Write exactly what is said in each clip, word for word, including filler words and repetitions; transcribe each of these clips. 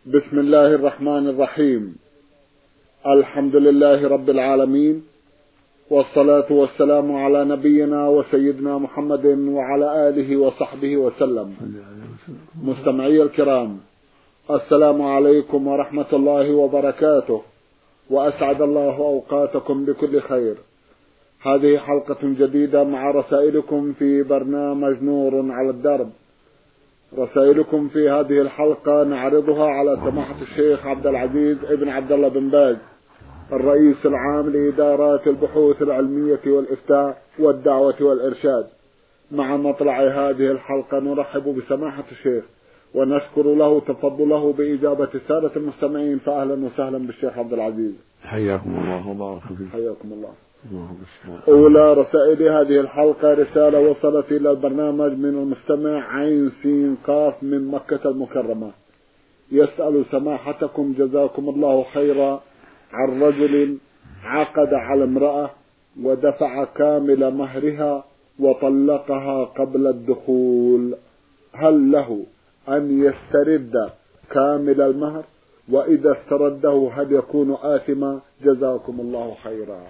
بسم الله الرحمن الرحيم. الحمد لله رب العالمين، والصلاة والسلام على نبينا وسيدنا محمد وعلى آله وصحبه وسلم. مستمعي الكرام، السلام عليكم ورحمة الله وبركاته، وأسعد الله أوقاتكم بكل خير. هذه حلقة جديدة مع رسائلكم في برنامج نور على الدرب. رسائلكم في هذه الحلقة نعرضها على سماحة الشيخ عبد العزيز ابن عبد الله بن باز، الرئيس العام لإدارات البحوث العلمية والإفتاء والدعوة والإرشاد. مع مطلع هذه الحلقة نرحب بسماحة الشيخ ونشكر له تفضله بإجابة السادة المستمعين، فأهلا وسهلا بالشيخ عبد العزيز. حياكم الله وبارك فيكم. حياكم الله. أولى رسائل هذه الحلقة رسالة وصلت إلى البرنامج من المستمع عين سين قاف من مكة المكرمة، يسأل سماحتكم جزاكم الله خيرا عن رجل عقد على امرأة ودفع كامل مهرها وطلقها قبل الدخول، هل له أن يسترد كامل المهر؟ وإذا استرده هل يكون آثما؟ جزاكم الله خيرا.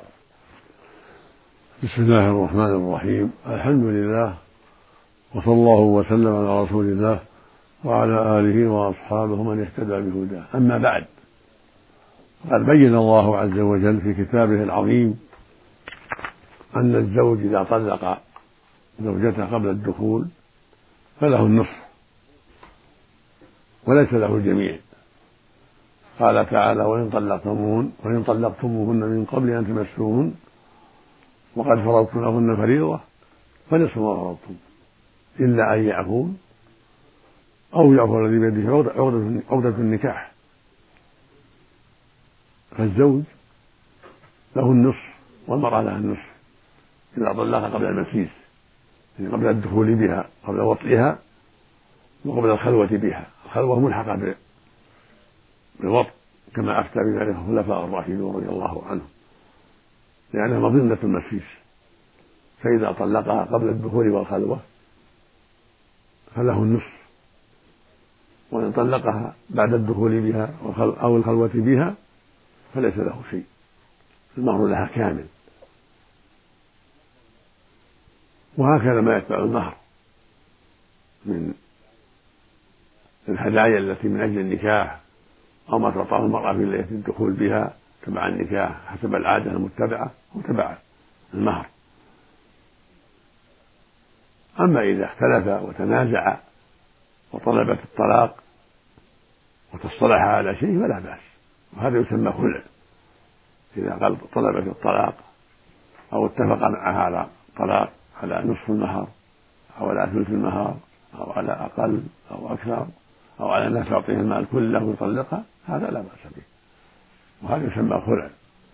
بسم الله الرحمن الرحيم. الحمد لله، وصلى الله وسلم على رسول الله وعلى آله وأصحابه من اهتدى بهداه. أما بعد، قد بين الله عز وجل في كتابه العظيم أن الزوج إذا طلق زوجته قبل الدخول فله النصف وليس له الجميع. قال تعالى: وإن طلقتموهن وإن طلقتموهن من قبل أن تمسوهن وقد فرضتم لهن فريضة فنصف ما فرضتم إلا أن يعفون أو يعفو الذي بيده عقدة النكاح. فالزوج له النصف والمرأة لها النصف إذا طلقها قبل المسيس، يعني قبل الدخول بها، قبل وطئها وقبل الخلوة بها. الخلوة ملحقة بالوطء كما أفتى بذلك الخلفاء الراشدون رضي الله عنهم، لأنها مظنة المسيس. فإذا طلقها قبل الدخول والخلوة فله النصف، وإن طلقها بعد الدخول بها أو الخلوة بها فليس له شيء، المهر لها كامل. وهكذا ما يتبع المهر من الهدايا التي من أجل النكاح أو ما تعطاه المرأة في ليلة الدخول بها تبع النكاح حسب العادة المتبعة وتبع المهر. أما إذا اختلف وتنازع وطلبت الطلاق وتصطلح على شيء فلا بأس، وهذا يسمى خلع. إذا قال طلبت الطلاق أو اتفق معها على طلاق على نصف المهر أو على ثلث المهر أو على أقل أو أكثر أو على أنها تعطيه المال كله ويطلقها، هذا لا بأس به، وهذا يسمى خلع.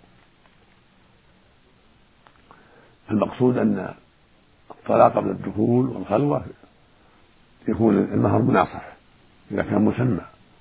المقصود أن الطلاق قبل الدخول والخلوة يكون المهر مناصف إذا كان مسمى.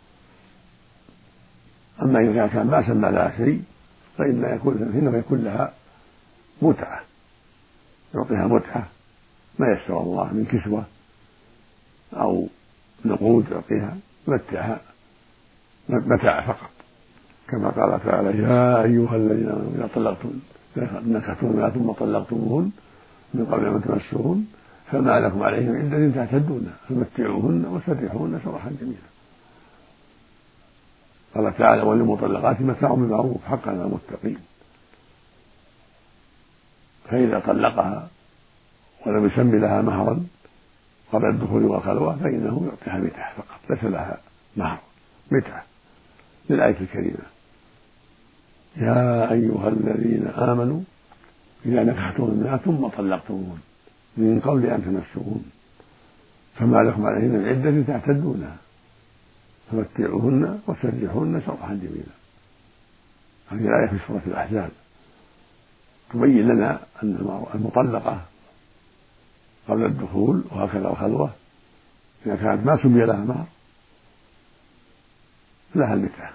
أما إذا كان ما سمى لها شيء فإن يكون إنما يكون لها متعة، يعطيها متعة ما يسر الله من كسوة أو نقود، يعطيها متعها متاع فقط، كما قال تعالى: يا أيها الذين آمنوا إذا طلقتم نكحتم ثم طلقتموهن من قبل أن تمسوهن فما لكم عليهن عدة تعتدونها فمتعوهن وسرحوهن سراحا جميلا. قال تعالى: وللمطلقات متاع بالمعروف حقا على المتقين. فإذا طلقها ولم يسمي لها مهرا قبل الدخول والخلوة فإنه يعطيها متعة فقط، ليس لها مهر، متعة للآية الكريمة: يا أيها الذين آمنوا إذا نكحتم النساء ثم طلقتموهن من قبل أن تمسوهن فما لكم عليهن من عدة تعتدونها فمتعوهن وسرحوهن سراحا جميلا. هذه الآية في سورة الأحزاب تبين لنا أن المطلقة قبل الدخول وهكذا الخلوة إذا كانت ما سمي لها مهر لها المتعة.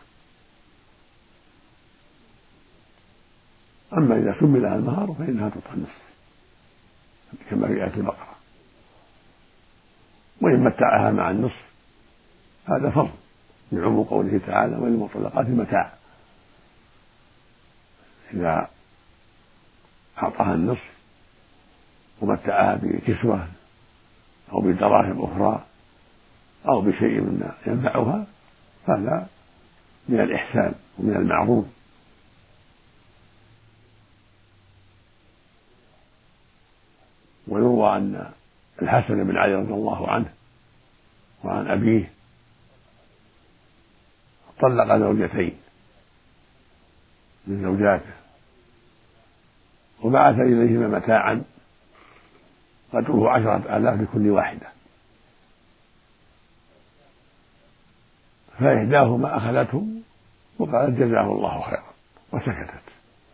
أما إذا سمي لها المهر فإنها تعطى النصف كما في آية البقرة. وإن متعها مع النصف هذا فضل بعموم قوله تعالى وللمطلقات متاع، إذا أعطاها النصف ومتعها بكسوة أو بدراهم أخرى أو بشيء مما ينفعها هذا من الإحسان ومن المعروف. ويروى أن الحسن بن علي رضي الله عنه وعن أبيه طلق زوجتين من زوجاته وبعث إليهما متاعا قدره عشرة آلاف لكل واحدة، فإحداهما أخذته وقالت جزاه الله خيرا وسكتت،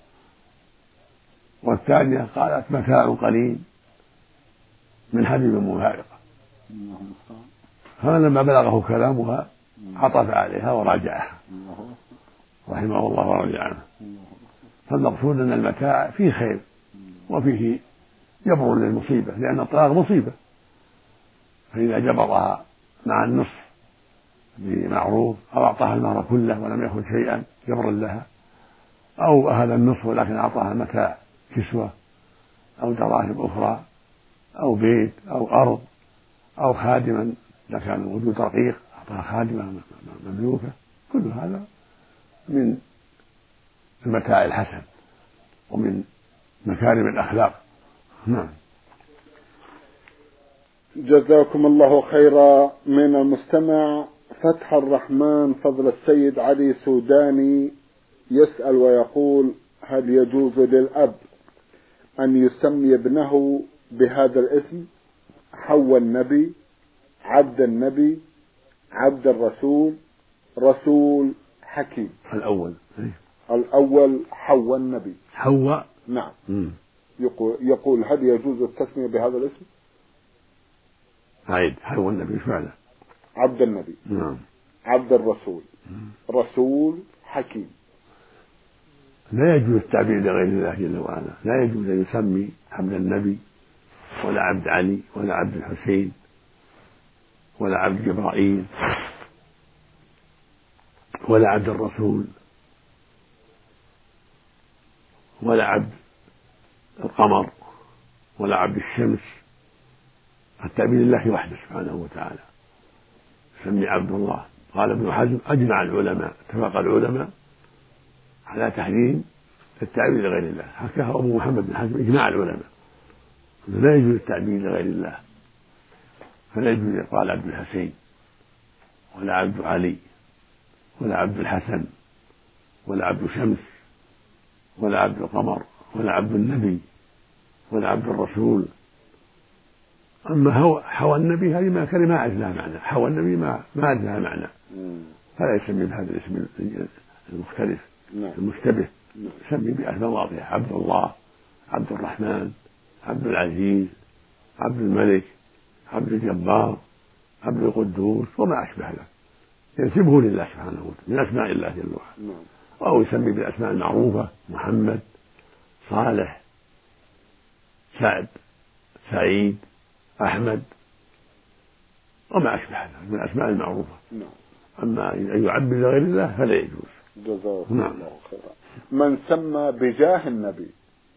والثانية قالت متاع قليل من حبيب مفارقة، فلما بلغه كلامها عطف عليها وراجعها رحمه الله ورضي عنه. فالمقصود أن المتاع فيه خير وفيه جبر للمصيبة، لأن الطلاق مصيبة، فإذا جبرها مع النصف بمعروف أو أعطاها المهر كله ولم يأخذ شيئا جبرا لها، أو أخذ النصف ولكن أعطاها متاع كسوة أو دراهم أخرى أو بيت أو أرض أو خادما إذا كان وجود رقيق أعطاها خادمة مملوكة، كل هذا من المتاع الحسن ومن مكارم الأخلاق. نعم. جزاكم الله خيرا. من المستمع فتح الرحمن فضل السيد علي سوداني يسأل ويقول: هل يجوز للأب أن يسمي ابنه بهذا الاسم؟ حواء النبي، عبد النبي، عبد الرسول، رسول حكيم. الأول الأول حواء النبي. حواء نعم. م. يقول, يقول هل يجوز التسمية بهذا الاسم؟ عيد حواء النبي فعلا. عبد النبي. نعم. عبد الرسول. م. رسول حكيم. لا يجوز التعبير لغير الله جل وعلا، لا يجوز أن يسمي عبد النبي ولا عبد علي ولا عبد الحسين ولا عبد جبرائيل ولا عبد الرسول ولا عبد القمر ولا عبد الشمس. التعبير لله وحده سبحانه وتعالى. سمي عبد الله. قال ابن حزم: أجمع العلماء اتفق العلماء على تحريم التعبير لغير الله. حكاه أبو محمد بن حزم إجماع العلماء لا يجوز التعبير لغير الله، فلا يجوز يقال عبد الحسين ولا عبد علي ولا عبد الحسن ولا عبد شمس ولا عبد القمر ولا عبد النبي ولا عبد الرسول. أما هو حوى النبي هذه ما كلمة ما أعرف لها معنى، حوى النبي ما ما أعرف لها معنى، فلا يسمي بهذا الاسم المختلف المشتبه، يسمي بأسماء واضحة: عبد الله، عبد الرحمن، عبد العزيز، عبد الملك، عبد الجبار، عبد القدوس وما أشبه ذلك، ينسبه لله سبحانه وتعالى من أسماء الله جل وعلا. أو يسمي بالأسماء المعروفة: محمد، صالح، سعد، سعيد، أحمد وما أشبه ذلك من الأسماء المعروفة. أما أن يعبد لغير الله فلا يجوز. جزاكم الله خيرا. من سمى بجاه النبي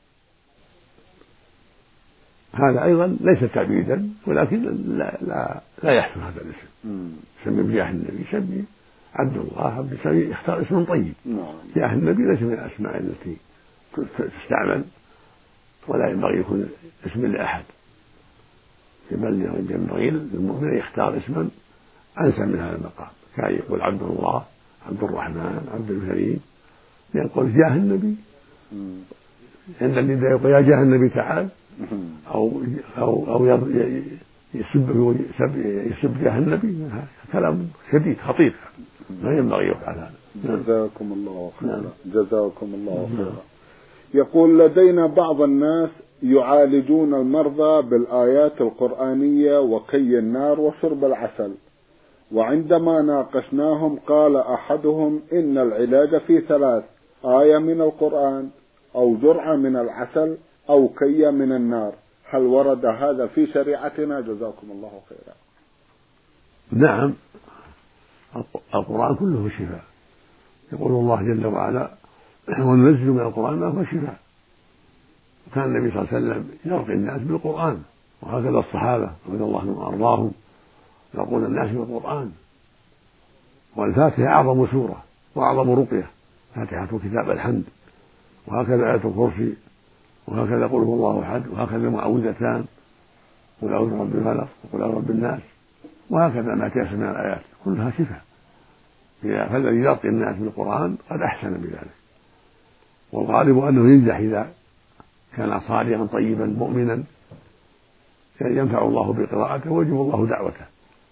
هذا أيضا ليس تعبيدا، ولكن لا لا, لا يحسن هذا الاسم. سمي بجاه النبي، سمي عبد الله، عبد السميع، يختار اسم طيب. نعم. جاه النبي ليس من الأسماء التي تستعمل، ولا ينبغي يكون اسم لأحد، بل ينبغي للمؤمن يختار اسما أنسب من هذا المقام، كان يقول عبد الله، عبد الرحمن، عبد الكريم، يقول جاه النبي. عند النداء يقول يا جاه النبي تعال، أو أو أو يسب يسب جاه النبي. كلام شديد خطير، ما ينبغي يفعل هذا. جزاكم الله خيرا. جزاكم الله خيرا. يقول: لدينا بعض الناس يعالجون المرضى بالآيات القرآنية وكي النار وشرب العسل، وعندما ناقشناهم قال أحدهم إن العلاج في ثلاث: آية من القرآن، أو جرعة من العسل، أو كي من النار. هل ورد هذا في شريعتنا؟ جزاكم الله خيرا. نعم، القرآن كله شفاء. يقول الله جل وعلا: وننزل من القرآن ما هو شفاء. وكان النبي صلى الله عليه وسلم يرقي الناس بالقرآن، وهكذا الصحابة رضي الله عنهم وأرضاهم يرقون الناس بالقرآن. والفاتحة أعظم سورة وأعظم رقية، فاتحة كتاب الحمد، وهكذا آية الكرسي، وهكذا قل هو الله أحد، وهكذا معوذتان، قل أعوذ برب الفلق وقل أعوذ برب الناس، وهكذا ما تيسر من الآيات كلها شفاء. فالذي يرقي الناس بالقرآن قد أحسن بذلك، والغالب أنه ينجح إذا كان صادقا طيبا مؤمنا ينفع الله بقراءته ويجب الله دعوته.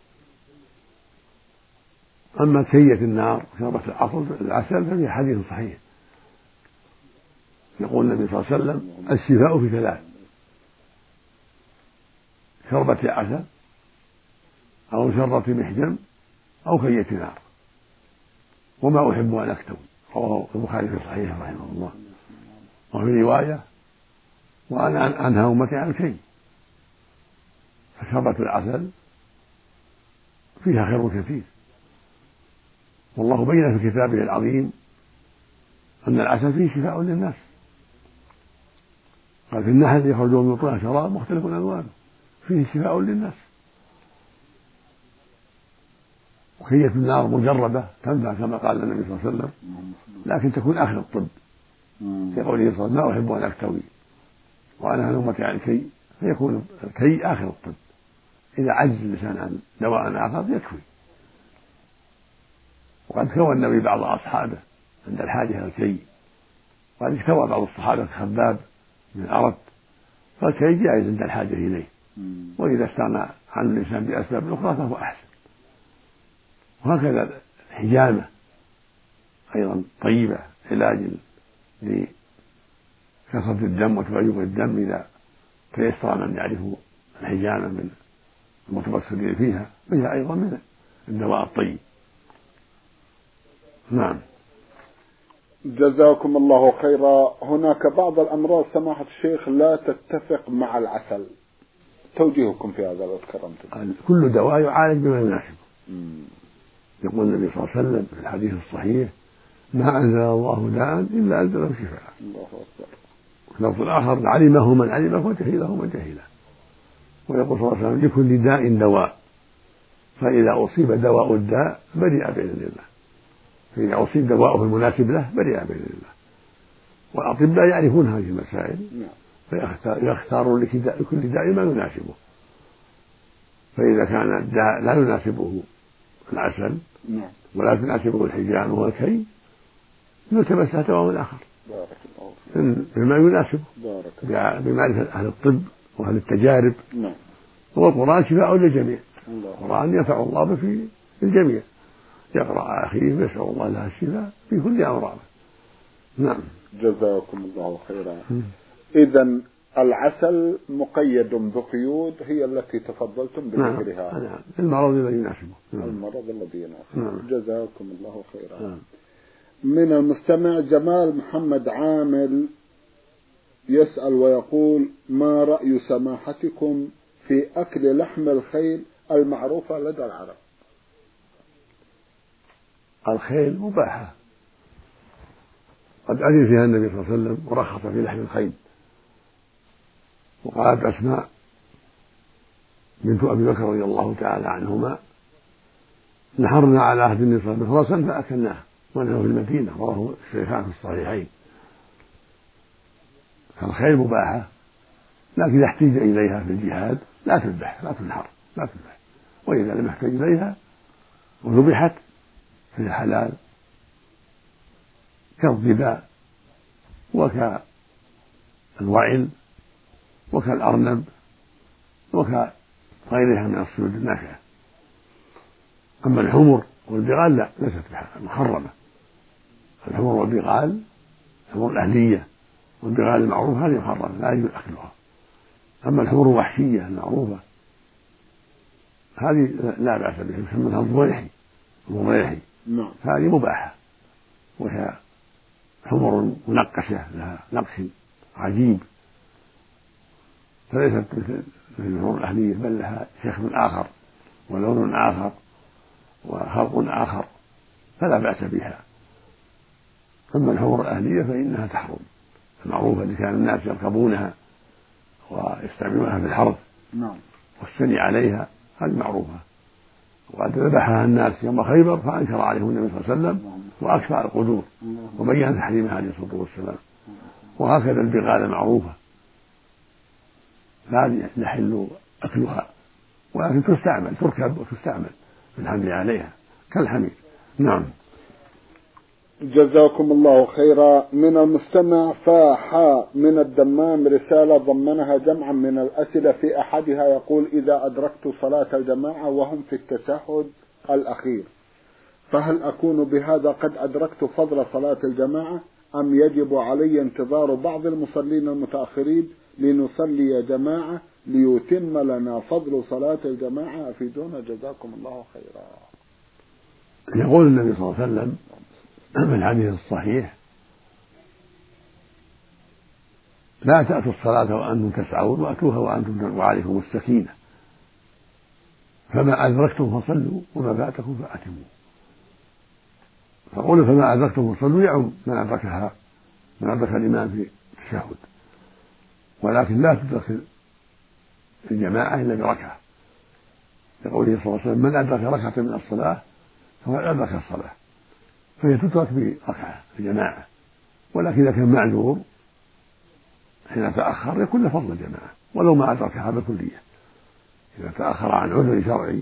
أما كية النار وشربة العسل ففي حديث صحيح يقول النبي صلى الله عليه وسلم: الشفاء في ثلاث: شربة عسل أو شرة محجم أو كية نار، وما أحب أن أكتم. رواه البخاري في صحيحه رحمه الله. وفي رواية: وأنا أنهى أمتي عن الكي. فشربة العسل فيها خير كثير، والله بين في كتابه العظيم أن العسل فيه شفاء للناس. قال: في النحل يخرج من بطونها شراب مختلف ألوانه فيه شفاء للناس. وكية النار مجربة تنفع كما قال النبي صلى الله عليه وسلم، لكن تكون آخر الطب. يقول صلى الله عليه وسلم: ما أحب أن أكتوي وأنا أمتي عن الكي، فيكون الكي آخر الطب. إذا عجز الإنسان عن دواء آخر يكفي. وقد كوى النبي بعض أصحابه عند الحاجة إلى الكي، وقد اكتوى بعض الصحابة خباب من الأرض، فالكي جائز عند الحاجة إليه، وإذا استغنى عن الإنسان بأسباب أخرى فهو أحسن. وهكذا الحجامة أيضا طيبة، علاج لكثرة الدم وتغير الدم إذا تيسر من يعرف الحجامة من المتبصرين فيها، فيها أيضا من الدواء الطيب. نعم. جزاكم الله خيرا. هناك بعض الأمراض سماحة الشيخ لا تتفق مع العسل، توجيهكم في هذا لو تكرمتم؟ كل دواء يعالج بما يناسبه. يقول النبي صلى الله عليه وسلم في الحديث الصحيح: ما أنزل الله داء إلا أنزله شفاء. الله أكبر. في اللفظ الآخر: علمه من علمه وجهله من جهله. ويقول صلى الله عليه وسلم: لكل داء دواء، فإذا أصيب دواء الداء برئ بإذن الله، فإذا أصيب دواءه المناسب له برئ بإذن الله. والأطباء يعرفون هذه المسائل، فيختارون لكل داء ما يناسبه. فإذا كان الداء لا يناسبه العسل ولا تناسبه الحجام والكي يلتمس له دواء آخر بما يناسبه بمعرفة أهل الطب وأهل التجارب. والقرآن شفاء للجميع، القرآن ينفع الله به في الجميع، يقرأ أخيه ويسأل الله له الشفاء في كل أمراض. نعم. جزاكم الله خيرا. إذن العسل مقيد بقيود هي التي تفضلتم بذكرها. نعم. المرض الذي يناسبه. المرض الذي يناسبه. نعم. جزاكم الله خيرا. نعم. من المستمع جمال محمد عامل يسأل ويقول: ما رأي سماحتكم في أكل لحم الخيل المعروفة لدى العرب؟ الخيل مباحة، قد أذن فيها النبي صلى الله عليه وسلم ورخص في لحم الخيل. وقالت أسماء بنت أبي بكر رضي الله تعالى عنهما: نحرنا على عهد النبي صلى الله عليه وسلم فأكلناه ونحن في المدينة. رواه الشيخان في الصحيحين. فالخيل مباحة، لكن إذا احتيج إليها في الجهاد لا تذبح لا تنحر لا تذبح، وإذا لم يحتج إليها وذبحت في حلال كالضباء وكالوعل وكالأرنب وكغيرها من الصيود النافعة. أما الحمر والبغال لا، ليست محرمة. الحمر والبغال، الحمر الأهلية والبغال المعروفة هذه محرمة لا يجوز أكلها. أما الحمر الوحشية المعروفة هذه لا بأس بها، يسمونها الضريحي الضريحي هذه مباحة، وهي حمر منقشة لها نقش عجيب، فليست مثل الحمر الأهلية، بل لها شكل آخر ولون آخر وخلق آخر فلا بأس بها. أما الحمر الأهلية فإنها تحرم، المعروفة اللي كان الناس يركبونها ويستعملونها في الحرث والثني عليها، هذه معروفة. وقد ذبحها الناس يوم خيبر فأنكر عليهم النبي صلى الله عليه وسلم وأكفأ القدور وبين تحريمها عليه الصلاة والسلام. وهكذا البغال معروفة لا يحل أكلها، ولكن تستعمل، تركب وتستعمل في الحمل عليها كالحمير. نعم. جزاكم الله خيرا. من المستمع فاحا من الدمام رسالة ضمنها جمعا من الأسئلة، في أحدها يقول: إذا أدركت صلاة الجماعة وهم في التشهد الأخير فهل أكون بهذا قد أدركت فضل صلاة الجماعة، أم يجب علي انتظار بعض المصلين المتأخرين لنصلي جماعة ليتم لنا فضل صلاة الجماعة؟ أفيدونا جزاكم الله خيرا. يقول النبي صلى الله عليه وسلم في الحديث الصحيح: لا تأتوا الصلاة وأنتم تسعون وأتوها وأنتم وعليكم السكينة، فما أدركتم فصلوا وما فاتكم فأتموا. فقوله فما أدركتم فصلوا يعم من أدركها من أدرك الإمام في التشهد، ولكن لا تدرك الجماعة إلا بركعة، يقول صلى الله عليه وسلم: من أدرك ركعة من الصلاة فقد أدرك الصلاة، فهي تدرك بركعة الجماعة. ولكن إذا كان معذور حين تأخر يكون له فضل الجماعة ولو ما أدركها بالكلية. إذا تأخر عن عذر شرعي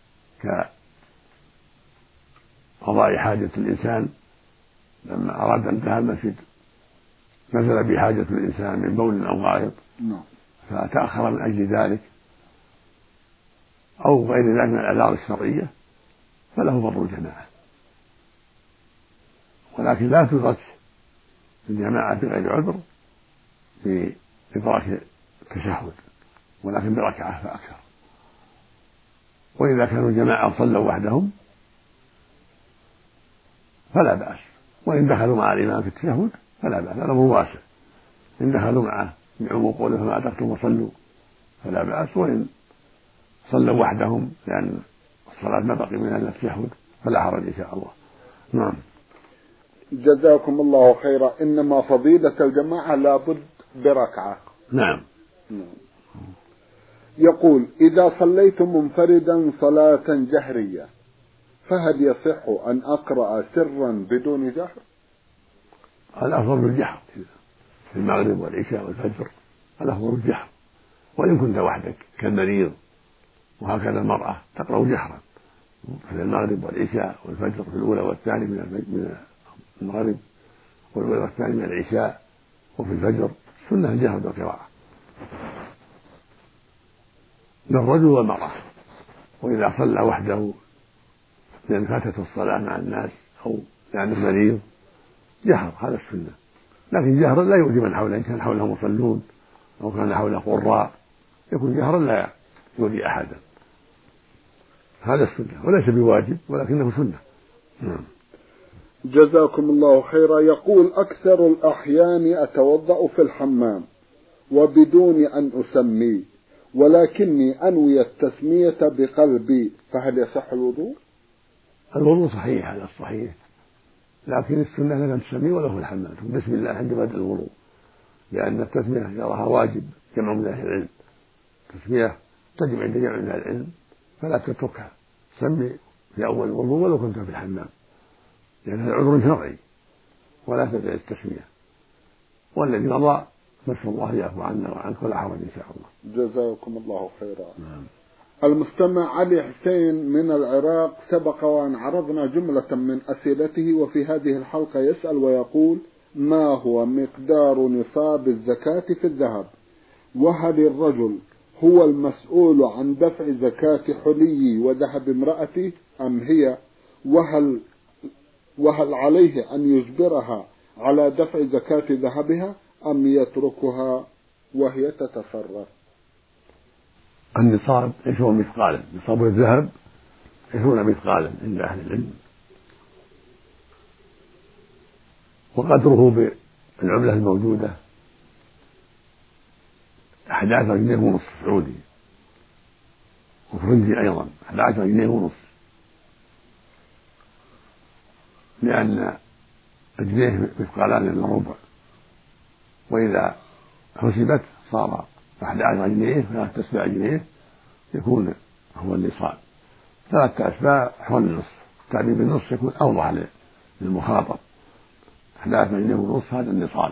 كقضاء حاجة الإنسان، لما أراد أن انتهى المسجد نزل بحاجة الإنسان من بول أو غائط فتأخر من أجل ذلك أو غير ذلك من الأعذار الشرعية فله فضل الجماعة. ولكن لا تدرك الجماعة بغير عذر بإدراك التشهد، ولكن بركعة فأكثر. وإذا كانوا جماعة صلوا وحدهم فلا بأس، وإن دخلوا مع الإمام في التشهد فلا بأس، الأمر واسع. إن دخلوا معه بعموم قوله فما أدركتم فصلوا فلا بأس، وإن صلوا وحدهم لأن الصلاة ما بقي منها إلا التشهد فلا حرج إن شاء الله. نعم. جزاكم الله خيرا. إنما فضيلة الجماعة لابد بركعة. نعم. يقول: إذا صليت منفردا صلاة جهرية فهل يصح أن أقرأ سرا بدون جهر؟ الأفضل الجهر في المغرب والعشاء والفجر، الأفضل الجهر، وإن كنت وحدك كالمريض. وهكذا المرأة تقرأ جهرا في المغرب والعشاء والفجر، في الأولى والثاني من المغرب والأولى والثاني من العشاء، وفي الفجر سنة الجهر بالقراءة للرجل والمرأة. وإذا صلى وحده لأن فاتته الصلاة مع الناس أو لأنه مريض جهر، هذا السنة. لكن جهرا لا يؤذي من حوله، إن كان حوله مصلون أو كان حوله قراء يكون جهرا لا يؤذي أحدا، هذا السنة وليس بواجب ولكنه سنة. نعم. جزاكم الله خيرا. يقول: أكثر الأحيان أتوضأ في الحمام وبدون أن أسمي، ولكني أنوي التسمية بقلبي، فهل يصح الوضوء؟ الوضوء صحيح، هذا الصحيح، لكن السنة لك أن تسمي ولو في الحمام بسم الله عند بدء الوضوء، لأن التسمية يراها واجب جمع من أهل العلم، التسمية تجب عند جمع من أهل العلم فلا تتركها، سمي في أول الوضوء ولو كنت في الحمام، لأن هذا عذر شرعي ولا تدع التسمية. والذي مضى نسأل الله يعفو عنا وعنك ولا حرج إن شاء الله. جزاكم الله خيرا. نعم. المستمع علي حسين من العراق سبق وأن عرضنا جملة من أسئلته، وفي هذه الحلقة يسأل ويقول: ما هو مقدار نصاب الزكاة في الذهب؟ وهل الرجل هو المسؤول عن دفع زكاة حلي وذهب امرأتي أم هي؟ وهل وهل عليه أن يجبرها على دفع زكاة ذهبها أم يتركها وهي تتصرف؟ النصاب عشرون مثقالا، نصاب الذهب عشرون مثقالا عند أهل العلم، وقدره بالعملة الموجودة أحد عشر جنيه ونصف سعودي، وفرنجي أيضا أحد عشر جنيه ونصف، لأن الجنيه مثقالان إلا ربع، وإذا حسبت صار أحد عشر جنيه ثلاثة أسباع جنيه يكون هو النصاب. ثلاثة أسباع حول النصف، التعبير بالنصف يكون أوضح للمخاطب. أحد عشر جنيه ونصف هذا النصاب.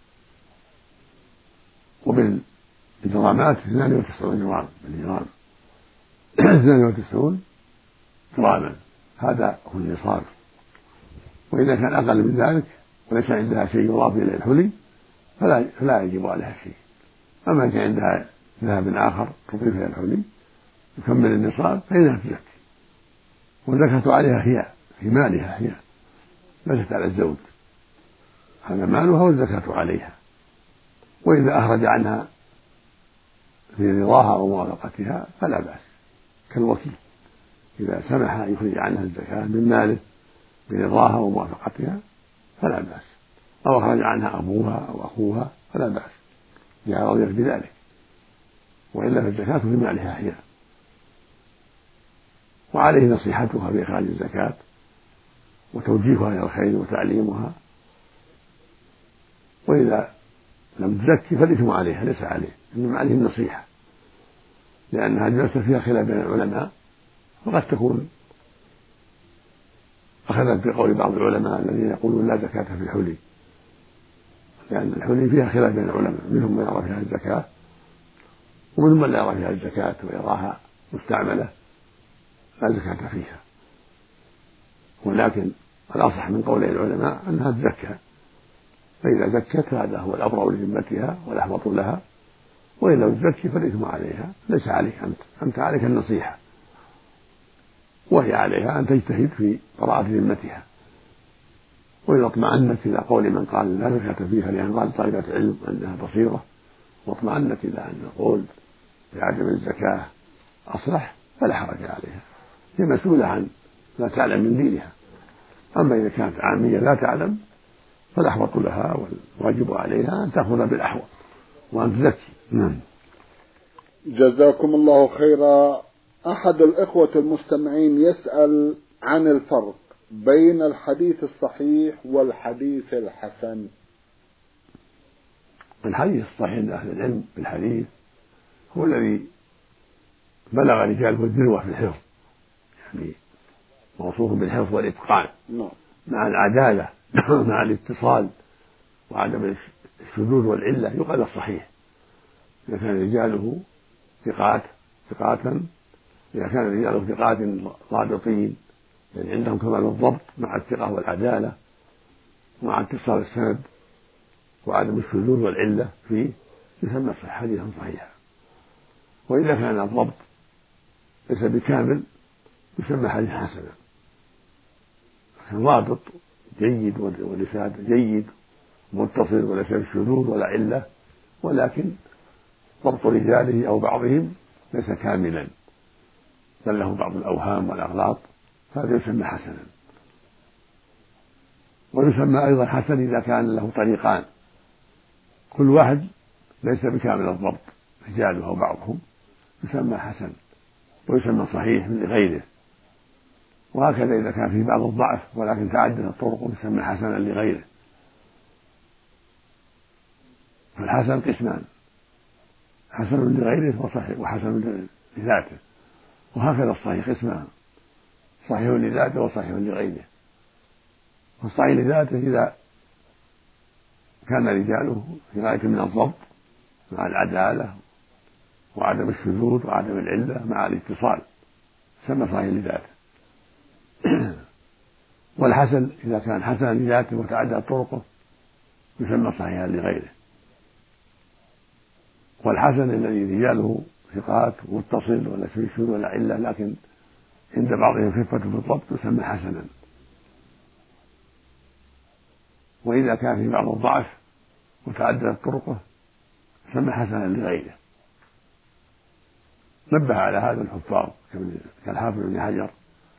وبالجرامات اثنان وتسعون جرام بالجرام اثنان وتسعون جراما، هذا هو النصاب. وإذا كان أقل من ذلك وليس عندها شيء يضاف إلى الحلي فلا فلا يجب عليها شيء. أما كان عندها ذهب آخر تضيف إلى الحلي يكمل النصاب فإنها تزكي، والزكاة عليها هي في مالها هي، ليست على الزوج، هذا مالها والزكاة عليها. وإذا أخرج عنها في رضاها وموافقتها فلا بأس، كالوكيل إذا سمح يخرج عنها الزكاة من ماله برضاها وموافقتها فلا بأس، أو أخرج عنها أبوها أو أخوها فلا بأس إذا رضيت بذلك، وإلا فالزكاة في مالها هي، وعليه نصيحتها بإخراج الزكاة وتوجيهها إلى الخير وتعليمها. وإذا لم تزكي فالإثم عليها ليس عليه، إنما عليه النصيحة، لأن هذه المسألة فيها خلاف بين العلماء، وقد تكون أخذت بقول بعض العلماء الذين يقولون لا زكاة في الحلي، لأن الحلي فيها خلاف بين العلماء، منهم من يرى فيها الزكاة ومنهم من لا يرى فيها الزكاة ويراها مستعملة لا زكاة فيها. ولكن الأصح من قول العلماء أنها تزكى، فإذا زكت هذا هو الأبرأ لذمتها والأحوط لها، وإن لم تزكي فالإثم عليها ليس عليك أنت، أنت عليك النصيحة، وهي عليها أن تجتهد في براءة ذمتها. وإذا اطمأنت إلى قول من قال لا زكاة فيها لأن قال طالبة علم أنها بصيرة، واطمأنت إلى أن القول بعدم الزكاة أصلح فلا حرج عليها، هي مسؤولة عن لا تعلم من دينها. أما إذا كانت عامية لا تعلم فالأحوط لها والواجب عليها أن تأخذ بالأحوط وأن تزكي. نعم. جزاكم الله خيرا. أحد الإخوة المستمعين يسأل عن الفرق بين الحديث الصحيح والحديث الحسن. الحديث الصحيح عند أهل العلم بالحديث هو الذي بلغ رجاله الذروة في الحفظ، يعني موصوف بالحفظ والإتقان مع العدالة مع الاتصال وعدم الشذوذ والعلة يقال الصحيح. إذا كان رجاله ثقات ثقاتا إذا كان رجاله ثقات ضابطين يعني عندهم كمال الضبط مع الثقة والعدالة ومع اتصال السند وعدم الشذوذ والعلة فيه يسمى حديثا صحيحا. وإذا كان الضبط ليس بكامل يسمى حديث حسنا، ضابط جيد ولسان جيد متصل وليس بالشذوذ ولا علة، ولكن ضبط رجاله أو بعضهم ليس كاملا بل له بعض الأوهام والأغلاط، فهذا يسمى حسنا. ويسمى أيضا حسن إذا كان له طريقان كل واحد ليس بكامل الضبط رجاله أو بعضهم يسمى حسن، ويسمى صحيح من غيره. وهكذا إذا كان فيه بعض الضعف ولكن تعدد الطرق يسمى حسنا لغيره. فالحسن قسمان، حسن لغيره وصحيح وحسن لذاته، وهكذا الصحيح قسمان، صحيح لذاته وصحيح لغيره. والصحيح لذاته إذا كان رجاله في غاية من الضبط مع العدالة وعدم الشذوذ وعدم العلة مع الاتصال يسمى صحيح لذاته. والحسن إذا كان حسنا لذاته وتعدد طرقه يسمى صحيحا لغيره. والحسن الذي رجاله ثقات متصل ولا فيه شذوذ ولا علة لكن عند بعضهم خفة في الضبط يسمى حسنا. وإذا كان في بعض الضعف وتعددت طرقه يسمى حسنا لغيره. نبه على هذا الحفاظ كالحافظ بن حجر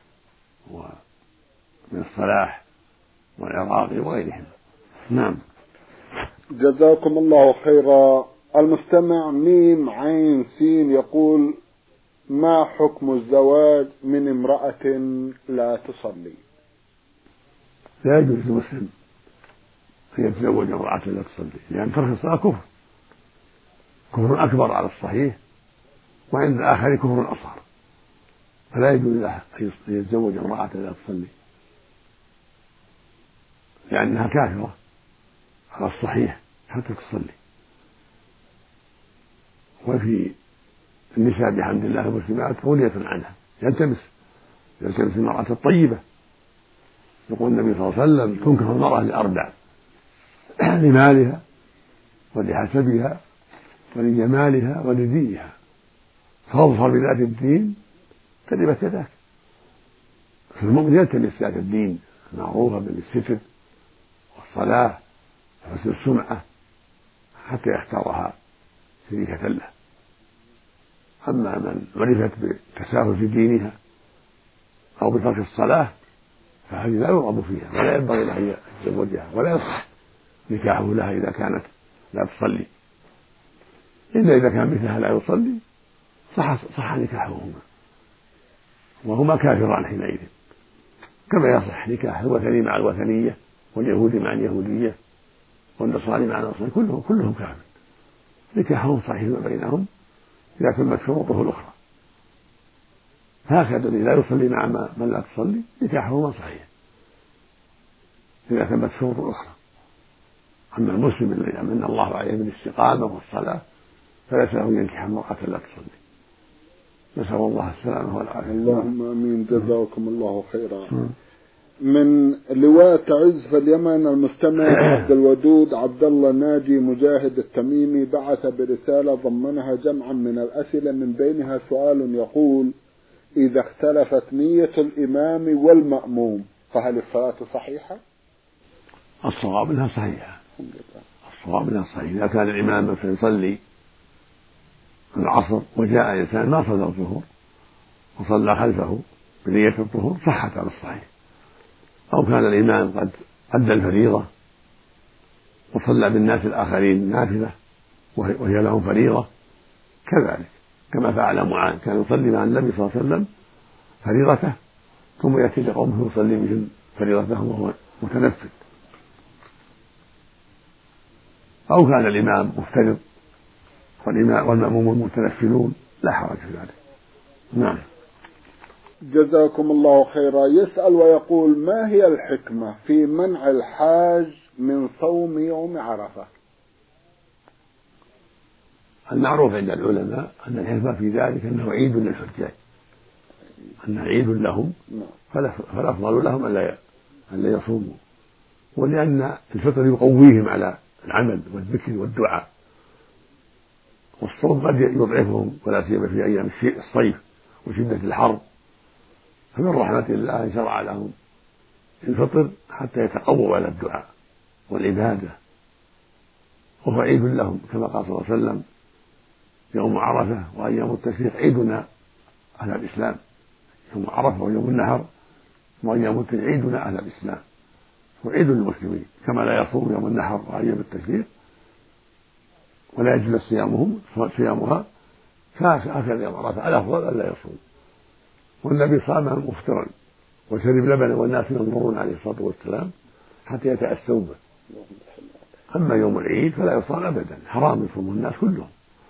ومن الصلاح والعراقي وغيرهم. نعم. جزاكم الله خيرا. المستمع ميم عين سين يقول: ما حكم الزواج من امرأة لا تصلي؟ لا يجوز للمسلم أن يتزوج امرأة لا تصلي، لأن ترك الصلاة كفر كفر أكبر على الصحيح، وعند الآخر كفر أصغر، فلا يجوز له أن يتزوج امرأة لا تصلي لأنها كافرة على الصحيح حتى تصلي. وفي النساء بحمد الله المسلمات غنية عنها، يلتمس يلتمس المرأة الطيبة. يقول النبي صلى الله عليه وسلم: تنكح المرأة لأربع: لمالها ولحسبها ولجمالها ولدينها، فاظفر بذات الدين تربت يداك. فالمؤمن يلتمس ذات الدين المعروفة بالستر والصلاة وحسن السمعة حتى يختارها شريكة له. أما من عرفت بالتساهل في دينها أو بترك الصلاة فهذه لا يرغب فيها ولا ينبغي له أن يتزوجها، ولا يصح نكاحه لها إذا كانت لا تصلي، إلا إذا كان مثلها لا يصلي صح, صح نكاحهما وهما كافران حينئذ، كما يصح نكاح الوثني مع الوثنية واليهودي مع اليهودية والنصارى مع النصارى، كلهم كلهم كافر، نكاحهم صحيح ما بينهم إذا تمت شروطه الأخرى. هكذا الذي لا يصلي مع من لا تصلي نكاحهما صحيح إذا تمت شروط الأخرى. أما المسلم الذي أمن الله عليه بالاستقامة والصلاة فليس له أن ينكح امرأة لا تصلي. نسأل الله السلامة والعافية. اللهم آمين. جزاكم الله خيرا. من لواء تعز في اليمن المستمع عبد الودود عبد الله ناجي مجاهد التميمي بعث برسالة ضمنها جمعا من الأسئلة، من بينها سؤال يقول: إذا اختلفت نية الإمام والمأموم فهل الصلاة صحيحة؟ الصواب انها صحيحة. الصواب انها صحيحة. إذا كان الإمام يصلي العصر وجاء إنسان ما صلى الظهر وصلى خلفه بنية الظهر صحت على الصحيح، أو كان الإمام قد أدى الفريضة وصلى بالناس الآخرين نافلة وهي لهم فريضة كذلك، كما فعل معاذ كان يصلي مع النبي صلى الله عليه وسلم فريضته ثم يأتي لقومه يصلي بهم فريضته وهو متنفل. أو كان الإمام مفترض والمأمومون متنفلون لا حرج في ذلك. نعم. جزاكم الله خيرا. يسأل ويقول: ما هي الحكمة في منع الحاج من صوم يوم عرفة؟ المعروف عند العلماء أن الحكمة في ذلك أنه عيد للحجاج، أنه عيد لهم فالأفضل لهم أن لا يصوموا، ولأن الفطر يقويهم على العمل والذكر والدعاء، والصوم قد يضعفهم ولا سيما في أيام الصيف وشدة الحر، فمن رحمة الله أن شرع لهم الفطر حتى يتقووا على الدعاء والعبادة، وهو عيد لهم كما قال صلى الله عليه وسلم: يوم عرفة وأيام التشريق عيدنا أهل الإسلام. يوم عرفة ويوم النحر وأيام التشريق عيدنا أهل الإسلام، وعيد للمسلمين كما لا يصوم يوم النحر وأيام التشريق ولا يجوز صيامهم صيامها فهكذا يوم عرفة الأفضل ألا يصوم. والنبي صام مفطرا وشرب لبنا والناس ينظرون عليه الصلاة والسلام حتى يتأسوا به. أما يوم العيد فلا يصام أبدا، حرام يصوم الناس كلهم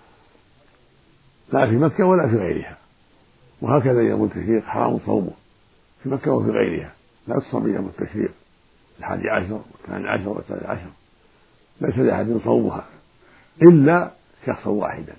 لا في مكة ولا في غيرها، وهكذا يوم التشريق حرام صومه في مكة وفي غيرها، لا تصوم يوم التشريق الحادي عشر والثاني عشر والثالث عشر، ليس لأحد صومها إلا شخصا واحدا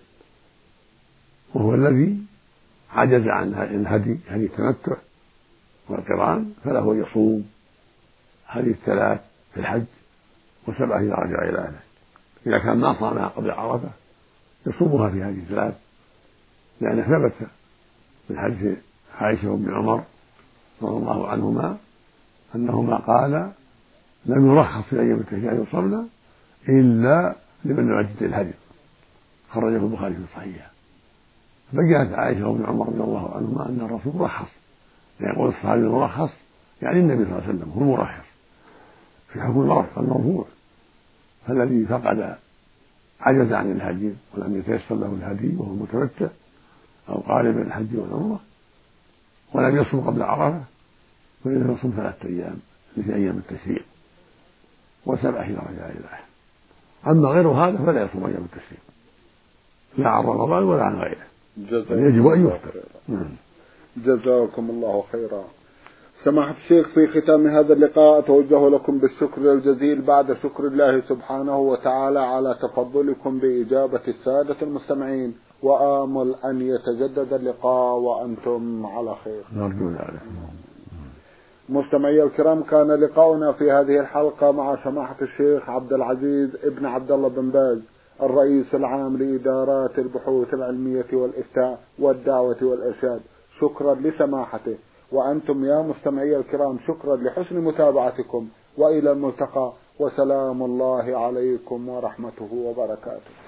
وهو الذي عجز عن الهدي هدي التمتع والقران، فله يصوم هذه الثلاث في الحج وسبعة إذا رجع إلى أهله. إذا كان ما صامها قبل عرفة يصومها في هذه الثلاث، لأن ثبت من حديث عائشة وابن عمر رضي الله عنهما أنهما قال: لم يرخص في أيام التشريق أن يصومن إلا لمن يعجل الهدي، خرجه البخاري في صحيحه. فجاءت عائشة وابن عمر رضي الله عنهما أن الرسول رخص، يعني يقول الصحابي المرخص يعني النبي صلى الله عليه وسلم هو المرخص في حكم المرفوع، فالذي فقد عجز عن الهدي ولم يتيسر له الهدي وهو متمتع أو قارب الحج والعمرة ولم يصم قبل عرفة فإنه يصوم ثلاثة أيام مثل أيام التشريق وسبع إذا رجع إلى. أما غير هذا فلا يصوم أيام التشريق لا عن رمضان ولا عن غيره، يجب أن يفطر. جزاكم الله خيرا. سماحة الشيخ، في ختام هذا اللقاء أتوجه لكم بالشكر الجزيل بعد شكر الله سبحانه وتعالى على تفضلكم بإجابة السادة المستمعين، وآمل أن يتجدد اللقاء وأنتم على خير. نرجو ذلك. مستمعي الكرام، كان لقاؤنا في هذه الحلقة مع سماحة الشيخ عبد العزيز ابن عبد الله بن باز، الرئيس العام لإدارات البحوث العلمية والإفتاء والدعوة والإرشاد. شكرا لسماحته، وأنتم يا مستمعي الكرام شكرا لحسن متابعتكم، وإلى الملتقى، وسلام الله عليكم ورحمته وبركاته.